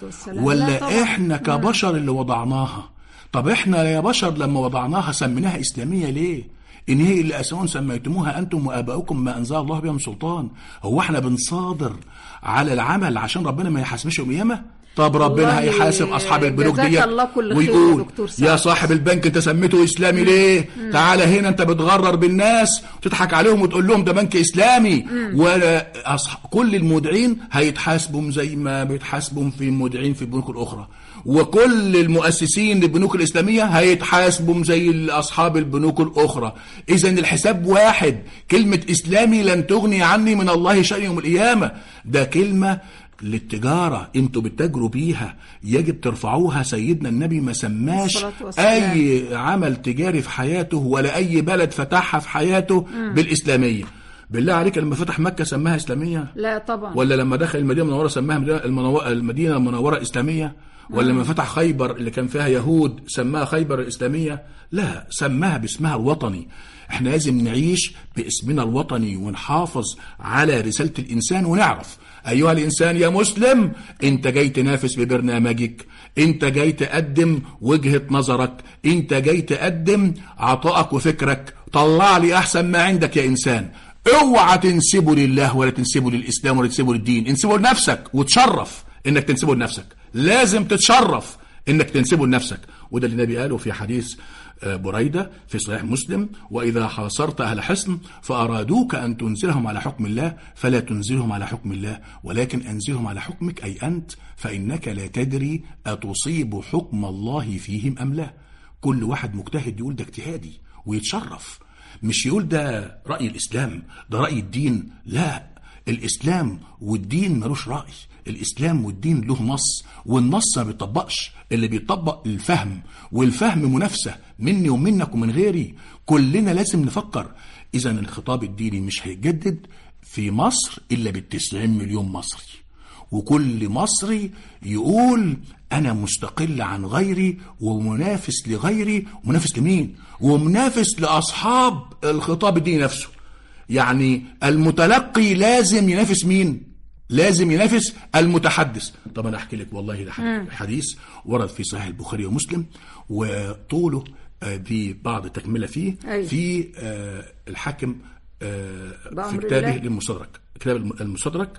ولا احنا كبشر اللي وضعناها؟ طب احنا يا بشر لما وضعناها سميناها اسلامية ليه؟ ان هي اللي اساسا سميتموها انتم واباؤكم ما انزل الله بها من سلطان. هو احنا بنصادر على العمل عشان ربنا ما يحاسبش يوم القيامه؟ طب ربنا هيحاسب اصحاب البنوك دي ويقول يا صاحب البنك انت سميته اسلامي ليه؟ مم. تعالى هنا انت بتغرر بالناس وتضحك عليهم وتقول لهم ده بنك اسلامي. وكل المودعين هيتحاسبوا زي ما بيتحاسبوا في المودعين في البنوك الاخرى، وكل المؤسسين للبنوك الاسلاميه هيتحاسبوا زي اصحاب البنوك الاخرى. اذا الحساب واحد. كلمه اسلامي لن تغني عني من الله شيء يوم القيامه. ده كلمه للتجارة، انتوا بتتاجروا بيها، يجب ترفعوها. سيدنا النبي ما سماش اي عمل تجاري في حياته ولا اي بلد فتحها في حياته مم. بالاسلامية. بالله عليك لما فتح مكة سماها اسلامية؟ لا طبعا. ولا لما دخل المدينة المنورة سماها المدينة المنورة اسلامية؟ ولا لما فتح خيبر اللي كان فيها يهود سماها خيبر الاسلامية؟ لا، سماها باسمها الوطني. احنا لازم نعيش باسمنا الوطني ونحافظ على رسالة الانسان، ونعرف ايها الانسان يا مسلم انت جاي تنافس ببرنامجك، انت جاي تقدم وجهة نظرك، انت جاي تقدم عطائك وفكرك. طلع لي احسن ما عندك يا انسان. اوعى تنسبه لله ولا تنسبه للاسلام ولا تنسبه للدين، انسبه لنفسك وتشرف انك تنسبه لنفسك. لازم تتشرف انك تنسبه لنفسك. وده اللي النبي قاله في حديث بريدة في صحيح مسلم: وإذا حاصرت أهل حصن فأرادوك أن تنزلهم على حكم الله فلا تنزلهم على حكم الله ولكن أنزلهم على حكمك أي أنت، فإنك لا تدري أتصيب حكم الله فيهم أم لا. كل واحد مجتهد يقول ده اجتهادي ويتشرف، مش يقول ده رأي الإسلام، ده رأي الدين. لا، الإسلام والدين ملوش رأي. الإسلام والدين له نص، والنص ما بيطبقش، اللي بيطبق الفهم، والفهم منافسة مني ومنك ومن غيري. كلنا لازم نفكر. إذا الخطاب الديني مش هيتجدد في مصر إلا بالتسعين مليون مصري، وكل مصري يقول أنا مستقل عن غيري ومنافس لغيري. ومنافس لمين؟ ومنافس لأصحاب الخطاب الديني نفسه. يعني المتلقي لازم ينافس مين؟ لازم ينافس المتحدث. طب انا احكي لك والله ده حديث ورد في صحيح البخاري ومسلم، وطوله دي بعض تكمله فيه أي. في الحاكم في كتابه للمستدرك، كتاب المستدرك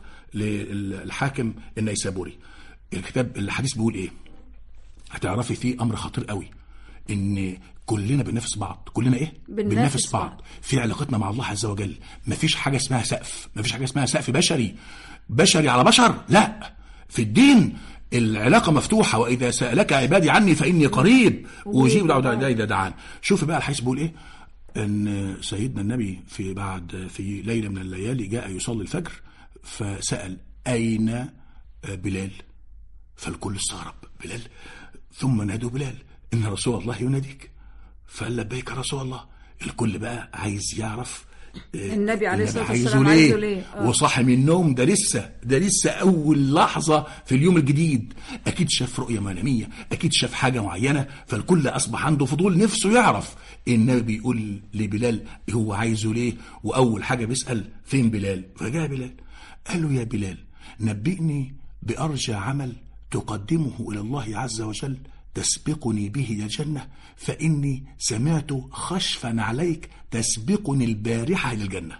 للحاكم النيسابوري. الكتاب الحديث بيقول ايه؟ هتعرفي فيه امر خطير قوي، ان كلنا بننافس بعض. كلنا ايه؟ بننافس, بننافس بعض. بعض في علاقتنا مع الله عز وجل. مفيش حاجه اسمها سقف، مفيش حاجه اسمها سقف بشري بشري على بشر. لا، في الدين العلاقه مفتوحه. واذا سالك عبادي عني فاني قريب اجيب دعوه الداعي اذا دعان. شوف بقى الحديث بيقول ايه؟ ان سيدنا النبي في بعد في ليله من الليالي جاء يصلي الفجر، فسال اين بلال؟ فالكل استغرب. بلال؟ ثم نادوا بلال ان رسول الله يناديك. فقال لبيك رسول الله. الكل بقى عايز يعرف النبي عليه الصلاه والسلام عايزه ليه. وصاحي من النوم، ده لسه ده لسه اول لحظه في اليوم الجديد. اكيد شاف رؤيه مناميه، اكيد شاف حاجه معينه، فالكل اصبح عنده فضول نفسه يعرف. النبي بيقول لبلال هو عايزه ليه، واول حاجه بيسال فين بلال. فجاء بلال قال له يا بلال نبئني بارجى عمل تقدمه الى الله عز وجل تسبقني به إلى الجنة، فإني سمعت خشفا عليك تسبقني البارحة إلى الجنة.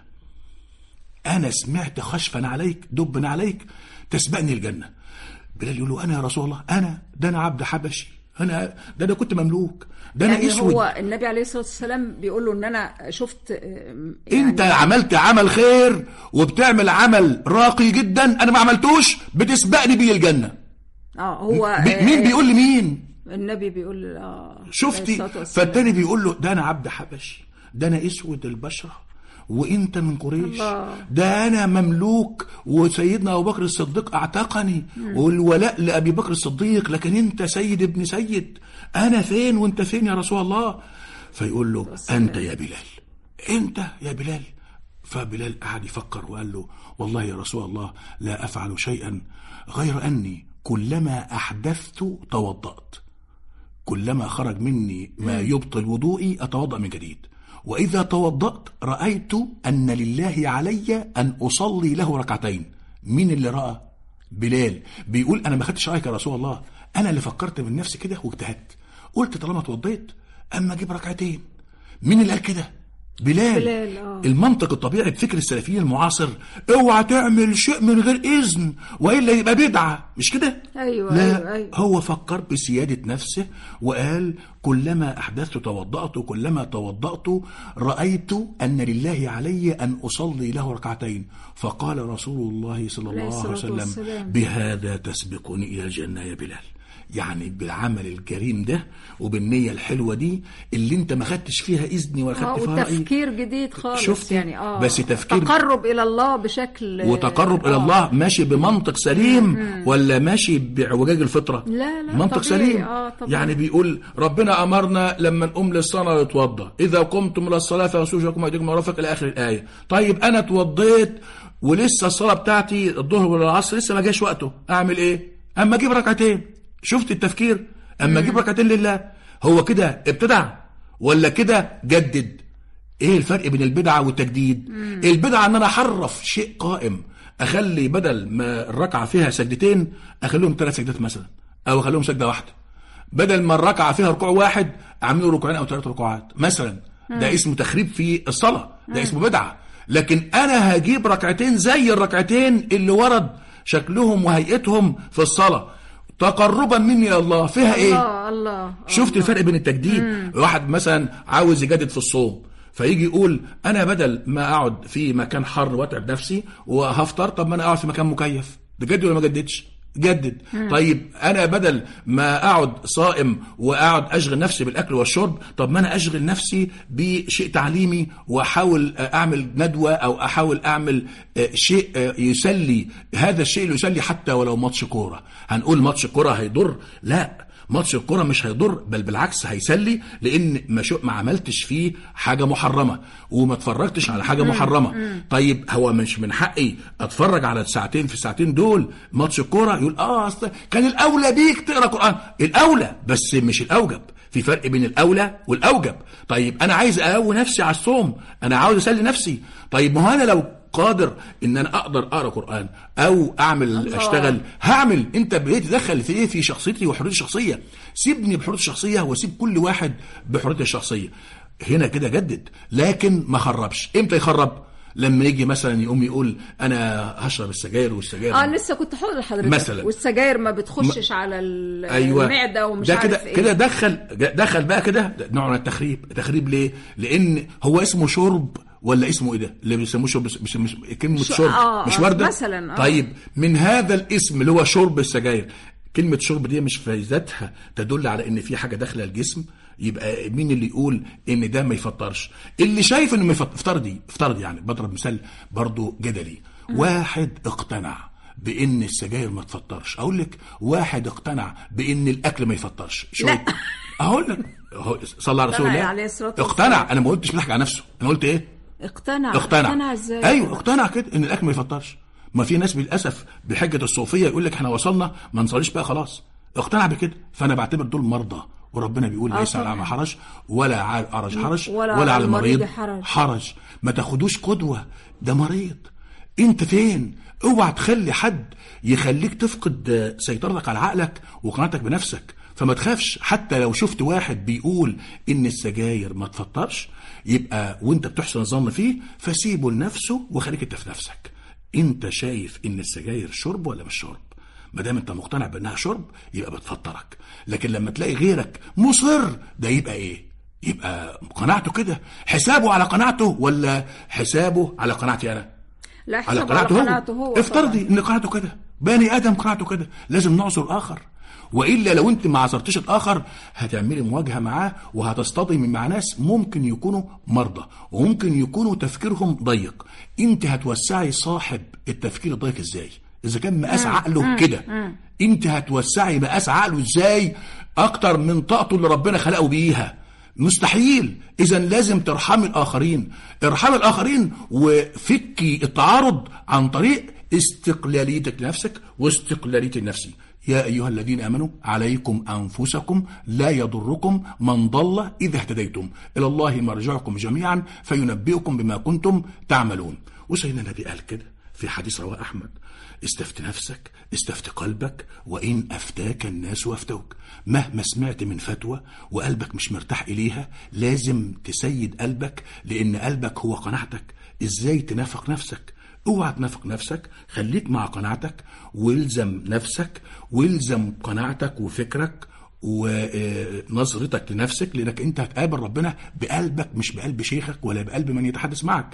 أنا سمعت خشفا عليك، دبا عليك تسبقني الجنة. بلال يقول له أنا يا رسول الله، أنا ده أنا عبد حبشي، أنا ده أنا كنت مملوك، ده أنا يعني أسود. هو النبي عليه الصلاة والسلام بيقول له إن أنا شفت يعني أنت عملت عمل خير وبتعمل عمل راقي جدا أنا ما عملتوش، بتسبقني بيه الجنة. آه هو بي مين بيقول لي مين؟ النبي بيقول اه شفتي؟ فالتاني بيقول له ده انا عبد حبشي، ده انا اسود البشره وانت من قريش، ده انا مملوك وسيدنا ابو بكر الصديق اعتقني والولاء لابي بكر الصديق، لكن انت سيد ابن سيد، انا فين وانت فين يا رسول الله؟ فيقول له انت يا بلال، انت يا بلال. فبلال قعد يفكر وقال له والله يا رسول الله لا افعل شيئا غير اني كلما احدثت توضأت، كلما خرج مني ما يبطل وضوئي أتوضأ من جديد، وإذا توضأت رأيت أن لله علي أن أصلي له ركعتين. مين اللي رأى؟ بلال. بيقول أنا ما خدتش رأيك يا رسول الله، أنا اللي فكرت من نفسي كده واجتهدت، قلت طالما توضيت أما أجيب ركعتين. مين اللي قال كده؟ بلال, بلال آه. المنطق الطبيعي بفكر السلفيين المعاصر اوعى تعمل شيء من غير اذن والا يبقى بدعه، مش كده؟ أيوة لا أيوة أيوة. هو فكر بسياده نفسه وقال كلما احدثت توضأت، كلما توضأت رايت ان لله علي ان اصلي له ركعتين، فقال رسول الله صلى الله عليه وسلم بهذا تسبقني الى الجنه يا بلال. يعني بالعمل الكريم ده وبالنية الحلوة دي اللي انت ما خدتش فيها اذن ولا خدت فيها رأي، وتفكير جديد خالص. شفت يعني اه بس تفكير تقرب الى الله بشكل وتقرب آه. الى الله ماشي بمنطق سليم مم. ولا ماشي بعوجاج الفطرة؟ لا لا منطق طبيعي. سليم آه يعني بيقول ربنا امرنا لما نقوم للصلاة نتوضى، اذا قمتم الى الصلاة فاغسلوا وجوهكم وايديكم مرافق الى اخر الآية. طيب انا اتوضيت ولسه الصلاة بتاعتي الظهر ولا العصر لسه ما جاش وقته، اعمل ايه؟ اما اجيب ركعتين. شفت التفكير؟ اما اجيب ركعتين لله. هو كده ابتدع ولا كده جدد؟ ايه الفرق بين البدعه والتجديد؟ مم. البدعه ان انا احرف شيء قائم، اخلي بدل ما الركعه فيها سجدتين اخليهم ثلاث سجدات مثلا، او اخليهم سجده واحده. بدل ما الركعه فيها ركوع واحد اعمله ركوعين او ثلاث ركوعات مثلا. مم. ده اسمه تخريب في الصلاه، ده مم. اسمه بدعه. لكن انا هجيب ركعتين زي الركعتين اللي ورد شكلهم وهيئتهم في الصلاه تقربا مني الى الله، فيها ايه؟ الله الله. شفت الله. الفرق بين التجديد؟ مم. واحد مثلا عاوز يجدد في الصوم فيجي يقول انا بدل ما اقعد في مكان حر واتعب نفسي وهفطر، طب ما انا اقعد في مكان مكيف. ده جدد ولا ما جددش؟ جدد. مم. طيب انا بدل ما اقعد صائم واقعد اشغل نفسي بالاكل والشرب، طب ما انا اشغل نفسي بشيء تعليمي واحاول اعمل ندوه او احاول اعمل شيء يسلي. هذا الشيء اللي يسلي حتى ولو ماتش كوره. هنقول ماتش كوره هيضر؟ لا، ماتش الكوره مش هيضر، بل بالعكس هيسلي، لان ما شو ما عملتش فيه حاجه محرمه وما اتفرجتش على حاجه محرمه. طيب هو مش من حقي اتفرج على ساعتين في الساعتين دول ماتش الكوره؟ يقول اه اصل كان الاولى بيك تقرا قران. الاولى بس مش الاوجب، في فرق بين الاولى والاوجب. طيب انا عايز اقوي نفسي على الصوم، انا عاوز اسلي نفسي. طيب ما هو انا لو قادر ان انا اقدر اقرا قران او اعمل الله. اشتغل هعمل. انت بتدخل في ايه؟ في شخصيتي وحريتي الشخصيه. سيبني بحريتي الشخصيه وسيب كل واحد بحريته الشخصيه. هنا كده جدد، لكن ما خربش. امتى يخرب؟ لما يجي مثلا يقوم يقول انا هشرب السجاير والسجاير اه لسه كنت هقول لحضرتك مثلا والسجاير ما بتخشش م... على أيوة. المعده ومش ده عارف كده ايه. كده دخل دخل بقى كده نوع من التخريب. تخريب ليه؟ لان هو اسمه شرب ولا اسمه ايه ده اللي بيسموه شرب؟ مش مش كلمه شرب آه مش ورده مثلا. آه. طيب من هذا الاسم اللي هو شرب السجاير، كلمه شرب دي مش في ذاتها تدل على ان في حاجه داخله الجسم؟ يبقى مين اللي يقول ان ده ما يفطرش؟ اللي شايف انه ما يفطردي افترض يعني بضرب مثال برضو جدلي. م. واحد اقتنع بان السجاير ما تفطرش، اقول لك واحد اقتنع بان الاكل ما يفطرش. شويه اقول لك صلى على رسول الله اقتنع. انا ما قلتش بضحك على نفسه، انا قلت ايه؟ اقتنع. اقتنع, اقتنع ازاي؟ ايوه اقتنع كده ان الاكل ما يفطرش. ما في ناس بالاسف بحجه الصوفيه يقول لك احنا وصلنا ما نصليش بقى خلاص. اقتنع بكده. فانا بعتبر دول مرضى، وربنا بيقول ليس على الأعمى حرج ولا على الأعرج حرج ولا, ولا على المريض حرج. حرج. ما تاخدوش قدوة، ده مريض. انت فين؟ اوعى تخلي حد يخليك تفقد سيطرتك على عقلك وقناعتك بنفسك. فما تخافش حتى لو شفت واحد بيقول ان السجاير ما تفطرش، يبقى وانت بتحسن الظن فيه فسيبه لنفسه وخليك انت في نفسك. انت شايف ان السجاير شرب ولا مش شرب؟ ما دام انت مقتنع بانها شرب يبقى بتفطرك. لكن لما تلاقي غيرك مصر، ده يبقى ايه؟ يبقى قناعته كده. حسابه على قناعته ولا حسابه على قناعتي انا؟ لا، حسابه على قناعته, على قناعته هو. هو افترضي ان قناعته كده، بني ادم قناعته كده، لازم نعذر الاخر. والا لو انت ما عذرتش الاخر هتعملي مواجهه معاه وهتصطدمي مع ناس ممكن يكونوا مرضى وممكن يكونوا تفكيرهم ضيق. انت هتوسعي صاحب التفكير الضيق ازاي؟ اذا كان مقاس عقله كده، انت هتوسعي مقاس عقله ازاي اكتر من طاقته اللي ربنا خلقه بيها؟ مستحيل. اذا لازم ترحمي الاخرين. ارحمي الاخرين وفكي التعارض عن طريق استقلاليتك لنفسك واستقلاليتي لنفسي. يا ايها الذين امنوا عليكم انفسكم لا يضركم من ضل اذا اهتديتم الى الله مرجعكم جميعا فينبئكم بما كنتم تعملون. وسيدنا النبي قال كده في حديث رواه أحمد: استفت نفسك استفت قلبك وإن أفتاك الناس وافتوك. مهما سمعت من فتوى وقلبك مش مرتاح إليها لازم تسيد قلبك، لأن قلبك هو قناعتك. إزاي تنافق نفسك؟ اوعى تنافق نفسك، خليك مع قناعتك والزم نفسك والزم قناعتك وفكرك ونظرتك لنفسك، لأنك أنت هتقابل ربنا بقلبك مش بقلب شيخك ولا بقلب من يتحدث معك.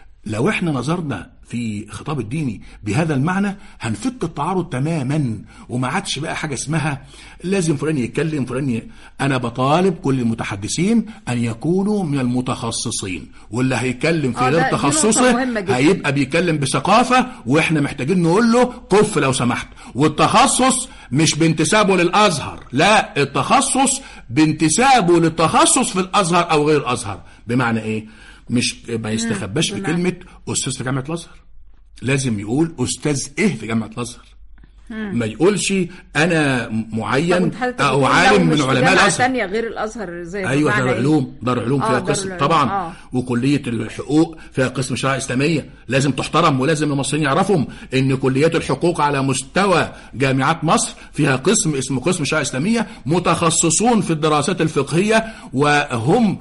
لو احنا نظرنا في خطاب الديني بهذا المعنى هنفك التعارض تماما، وما عادش بقى حاجة اسمها لازم فلان يتكلم فلان ي... انا بطالب كل المتحدثين ان يكونوا من المتخصصين، واللي هيتكلم في غير تخصصه هيبقى بيتكلم بثقافة، واحنا محتاجين نقول له كف لو سمحت. والتخصص مش بانتسابه للازهر، لا، التخصص بانتسابه للتخصص في الازهر او غير الازهر. بمعنى ايه؟ مش ما يستخباش بكلمة أستاذ في جامعة الأزهر، لازم يقول أستاذ إيه في جامعة الأزهر. ما يقولش أنا معين أو عالم من علماء الأزهر ثانية غير الأزهر زي أيوة دار العلوم. دار العلوم فيها آه قسم طبعا آه. وكلية الحقوق فيها قسم شريعة إسلامية، لازم تحترم، ولازم المصريين يعرفهم إن كليات الحقوق على مستوى جامعات مصر فيها قسم اسمه قسم شريعة إسلامية، متخصصون في الدراسات الفقهية، وهم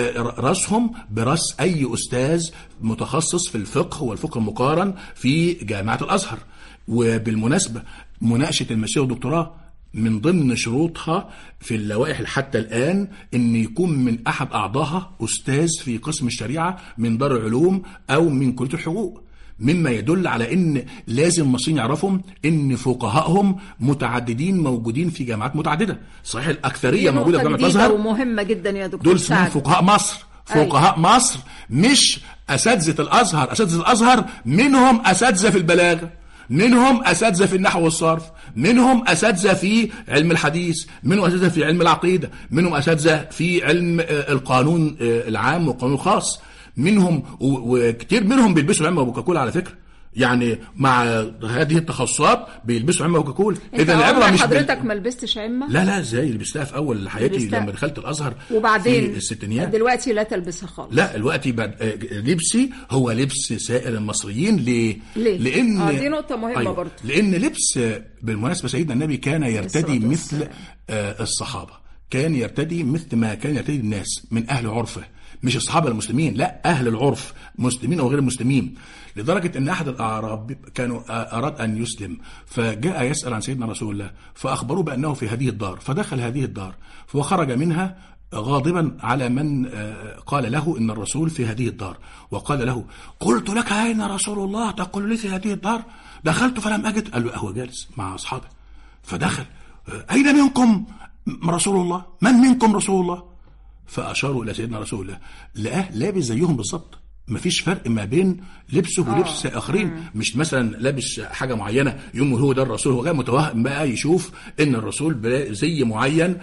رأسهم برأس أي أستاذ متخصص في الفقه والفقه المقارن في جامعة الأزهر. وبالمناسبة مناقشة الماجستير والدكتوراه من ضمن شروطها في اللوائح حتى الآن ان يكون من احد اعضائها استاذ في قسم الشريعة من دار العلوم او من كلية الحقوق، مما يدل على ان لازم المصريين يعرفهم ان فقهائهم متعددين موجودين في جامعات متعددة. صحيح الاكثرية موجودة في جامعة الازهر ومهمة جدا يا دكتور، دول اسمهم فقهاء مصر. فقهاء أي. مصر مش اساتذة الازهر، اساتذة الازهر منهم اساتذة في البلاغة، منهم أساتذة في النحو والصرف، منهم أساتذة في علم الحديث، منهم أساتذة في علم العقيدة، منهم أساتذة في علم القانون العام والقانون الخاص، منهم وكتير منهم بيلبسوا علم وكوكاكولا على فكرة. يعني مع هذه التخصصات بيلبسوا عمة وكاكولا. اذا العبره مش حضرتك بال... ما لبستش عمه؟ لا لا، ازاي لبستها في اول حياتي لبستها. لما دخلت الازهر وبعدين في الستينيات. دلوقتي لا تلبسها خالص؟ لا، دلوقتي بعد... لبسي هو لبس سائر المصريين. ليه؟ ليه؟ لان اه دي نقطه مهمه أيوة. برضه لان لبس بالمناسبه سيدنا النبي كان يرتدي مثل آه الصحابه، كان يرتدي مثل ما كان يرتدي الناس من اهل عرفه، مش الصحابه المسلمين، لا، اهل العرف مسلمين او غير مسلمين. لدرجة ان احد الاعراب كانوا اراد ان يسلم، فجاء يسأل عن سيدنا رسول الله، فاخبروه بانه في هذه الدار، فدخل هذه الدار وخرج منها غاضبا على من قال له ان الرسول في هذه الدار، وقال له: قلت لك اين رسول الله تقول لي في هذه الدار؟ دخلت فلم اجد. قال له: هو جالس مع اصحابه. فدخل: اين منكم رسول الله؟ من منكم رسول الله؟ فاشاروا الى سيدنا رسول الله، لقاه لابس زيهم بالظبط، مفيش فرق ما بين لبسه ولبس آه. اخرين. مم. مش مثلا لابس حاجه معينه يوم هو ده الرسول، هو غير متوهم بقى يشوف ان الرسول زي معين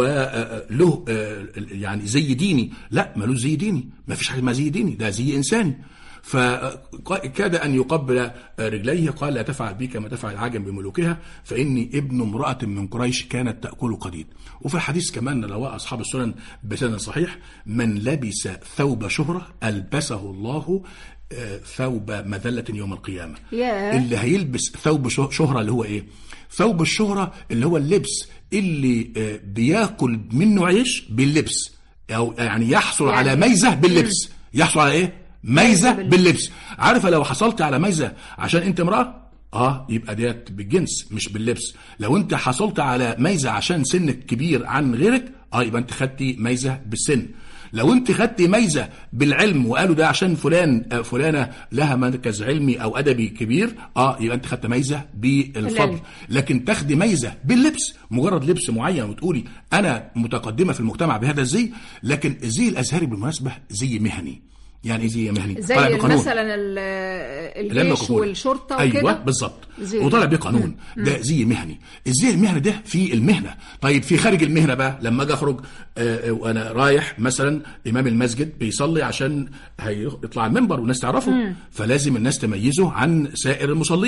وله يعني زي ديني. لا، ملوش زي ديني، مفيش حاجه ما زي ديني، ده زي انساني. فكاد أن يقبل رجليه، قال: لا تفعل بي كما تفعل العجم بملوكها، فإني ابن امرأة من قريش كانت تأكل قديد. وفي الحديث كمان رواه أصحاب السنن بسند صحيح: من لبس ثوب شهرة ألبسه الله ثوب مذلة يوم القيامة. yeah. اللي هيلبس ثوب شهرة اللي هو إيه؟ ثوب الشهرة اللي هو اللبس اللي بياكل منه عيش باللبس، أو يعني يحصل يعني على ميزة باللبس. يحصل على إيه؟ ميزة باللبس. عارفة لو حصلت على ميزة عشان انت امرأة، اه يبقى ديت بالجنس مش باللبس. لو انت حصلت على ميزة عشان سنك كبير عن غيرك، اه يبقى انت خدتي ميزة بالسن. لو انت خدتي ميزة بالعلم وقالوا ده عشان فلان آه فلانة لها مركز علمي او ادبي كبير، اه يبقى انت خدت ميزة بالفضل. لكن تاخدي ميزة باللبس، مجرد لبس معين وتقولي انا متقدمة في المجتمع بهذا الزي. لكن الزي الازهري بالمناسبة زي مهني. يعني زي مهني، زي مثلا الجيش والشرطه وكده. ايوه بالظبط، وطالع بيه قانون. ده زي مهني. الزي المهني ده في المهنه. طيب في خارج المهنه بقى، لما اجي اخرج آه وانا رايح مثلا امام المسجد بيصلي عشان هيطلع المنبر والناس تعرفه، مم. فلازم الناس تميزه عن سائر المصلين.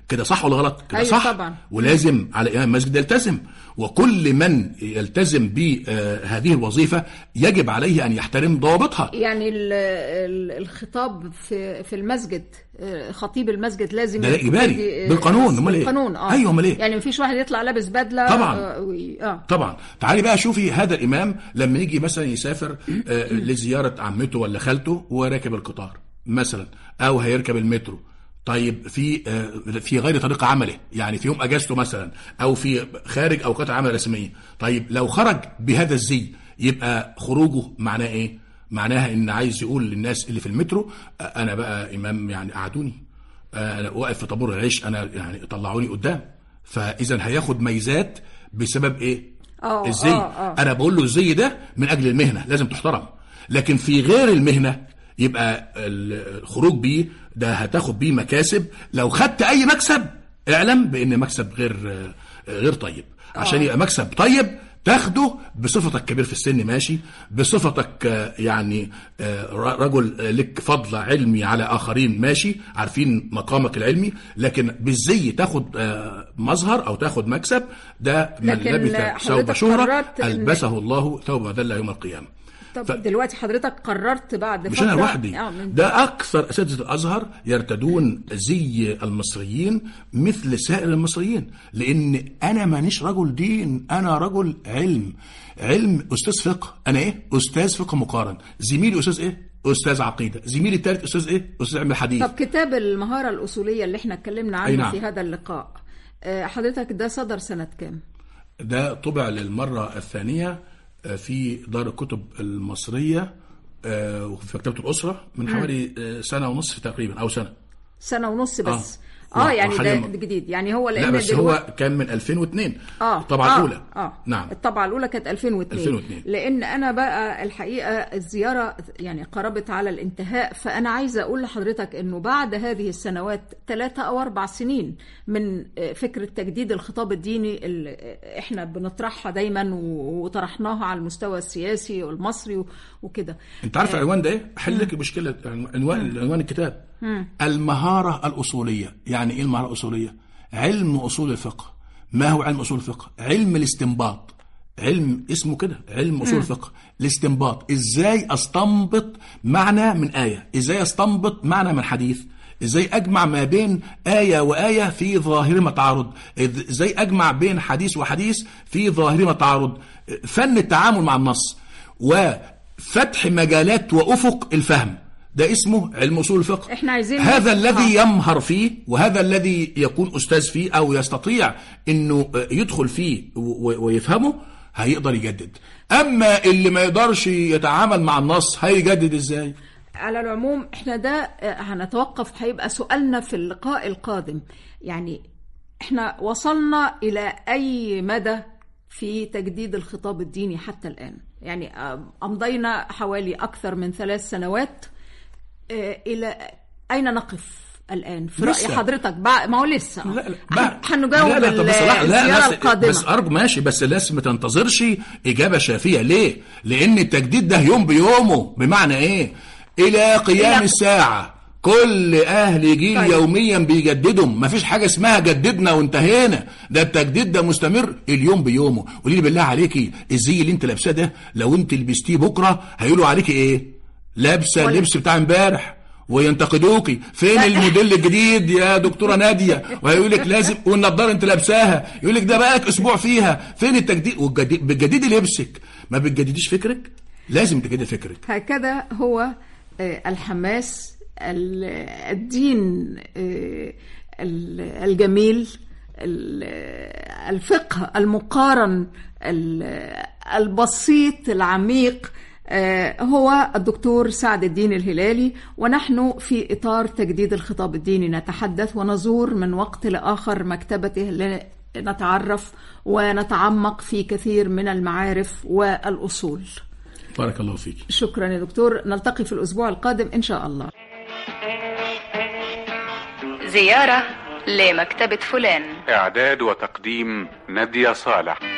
كده صح ولا غلط؟ كده أيوة صح طبعا. ولازم على إمام المسجد يلتزم، وكل من يلتزم بهذه الوظيفة يجب عليه أن يحترم ضوابطها. يعني ال ال الخطاب في في المسجد، خطيب المسجد لازم ده إجباري بالقانون. امال ايه؟ بالقانون. اه ايوه امال ايه؟ يعني مفيش واحد يطلع لابس بدله. طبعا اه, آه. طبعا. تعالي بقى شوفي هذا الامام لما يجي مثلا يسافر آه لزياره عمته ولا خالته وراكب القطار مثلا، او هيركب المترو، طيب في آه في غير طريق عمله، يعني في يوم اجازته مثلا، او في خارج اوقات عمل رسميه، طيب لو خرج بهذا الزي يبقى خروجه معناه ايه؟ معناها ان عايز يقول للناس اللي في المترو آه انا بقى امام، يعني قعدوني، آه انا واقف في طابور العيش، انا يعني طلعوني قدام. فاذا هياخد ميزات بسبب ايه؟ أوه الزي. أوه أوه. انا بقول له الزي ده من اجل المهنه لازم تحترم، لكن في غير المهنه يبقى الخروج بيه ده هتاخد بيه مكاسب، لو خدت اي مكسب اعلم بان مكسب غير غير طيب. عشان يبقى مكسب طيب تاخده بصفتك كبير في السن ماشي، بصفتك يعني رجل لك فضل علمي على آخرين ماشي، عارفين مقامك العلمي، لكن بالزي تاخد مظهر أو تاخد مكسب، ده من لبث ثوب شهرة ألبسه الله ثوب ذل يوم القيامة. طب ف... دلوقتي حضرتك قررت بعد فترة، مش أنا لوحدي، آه من... ده أكثر أساتذة الأزهر يرتدون زي المصريين مثل سائر المصريين، لأن أنا مانيش رجل دين، أنا رجل علم، علم أستاذ فقه. أنا إيه؟ أستاذ فقه مقارن. زميلي أستاذ إيه؟ أستاذ عقيدة. زميلي الثالث أستاذ إيه؟ أستاذ علم الحديث. طب كتاب المهارة الأصولية اللي احنا اتكلمنا عنه نعم. في هذا اللقاء حضرتك ده صدر سنة كام؟ ده طبع للمرة الثانية في دار الكتب المصرية وفي مكتبة الأسرة من حوالي سنة ونصف تقريبا، أو سنة سنة ونص بس. آه. اه يعني ده جديد يعني هو لأن لا بس هو كان من ألفين واثنين اه الطبعة آه. الأولى. اه نعم الطبعة الأولى كانت ألفين واثنين. ألفين واثنين. لأن أنا بقى الحقيقة الزيارة يعني قربت على الانتهاء، فأنا عايزة أقول لحضرتك إنه بعد هذه السنوات ثلاثة أو أربع سنين من فكرة تجديد الخطاب الديني اللي إحنا بنطرحها دايما وطرحناها على المستوى السياسي والمصري وكده. أنت عارف العنوان ده إيه؟ حل لك مشكلة عنوان عنوان الكتاب مم. المهارة الأصولية. يعني إيه المهارة الأصولية؟ علم أصول الفقه. ما هو علم أصول الفقه؟ علم الاستنباط، علم اسمه كده علم أصول الفقه. الاستنباط، إزاي أستنبط معنى من آية، إزاي أستنبط معنى من حديث، إزاي أجمع ما بين آية وآية في ظاهرهما تعارض، إزاي أجمع بين حديث وحديث في ظاهرهما تعارض، فن التعامل مع النص وفتح مجالات وأفق الفهم، ده اسمه علم أصول الفقه. احنا عايزين هذا الذي يمهر فيه وهذا الذي يكون أستاذ فيه أو يستطيع أنه يدخل فيه ويفهمه هيقدر يجدد. أما اللي ما يقدرش يتعامل مع النص هيجدد إزاي؟ على العموم احنا ده هنتوقف، هيبقى سؤالنا في اللقاء القادم. يعني احنا وصلنا إلى أي مدى في تجديد الخطاب الديني حتى الآن؟ يعني أمضينا حوالي أكثر من ثلاث سنوات، إلى أين نقف الآن في رأي حضرتك؟ ما هو لسه هنجاوب الزيارة القادمة. بس أرجو ماشي، بس لازم ما تنتظرش إجابة شافية. ليه؟ لأن التجديد ده يوم بيومه. بمعنى إيه؟ إلى قيام إلى... الساعة كل أهل جيل طيب. يوميا بيجددوا، ما فيش حاجة اسمها جددنا وانتهينا، ده التجديد ده مستمر اليوم بيومه. قولي لي بالله عليكي الزي اللي انت لابساه ده لو انت لبستيه بكرة هيقولوا عليكي إيه؟ لابسه اللبس بتاع امبارح وينتقدوكي. فين الموديل الجديد يا دكتوره ناديه؟ وهيقول لك لازم، والنضاره انت لابساها يقول لك ده بقالك اسبوع فيها. فين التجديد؟ والجديد بتجددي لبسك، ما بتجدديش فكرك. لازم تجددي فكرك. هكذا هو الحماس، الدين الجميل، الفقه المقارن البسيط العميق، هو الدكتور سعد الدين الهلالي. ونحن في إطار تجديد الخطاب الديني نتحدث ونزور من وقت لآخر مكتبته لنتعرف ونتعمق في كثير من المعارف والأصول. بارك الله فيك. شكرا يا دكتور، نلتقي في الأسبوع القادم إن شاء الله. زيارة لمكتبة فلان. إعداد وتقديم نادية صالح.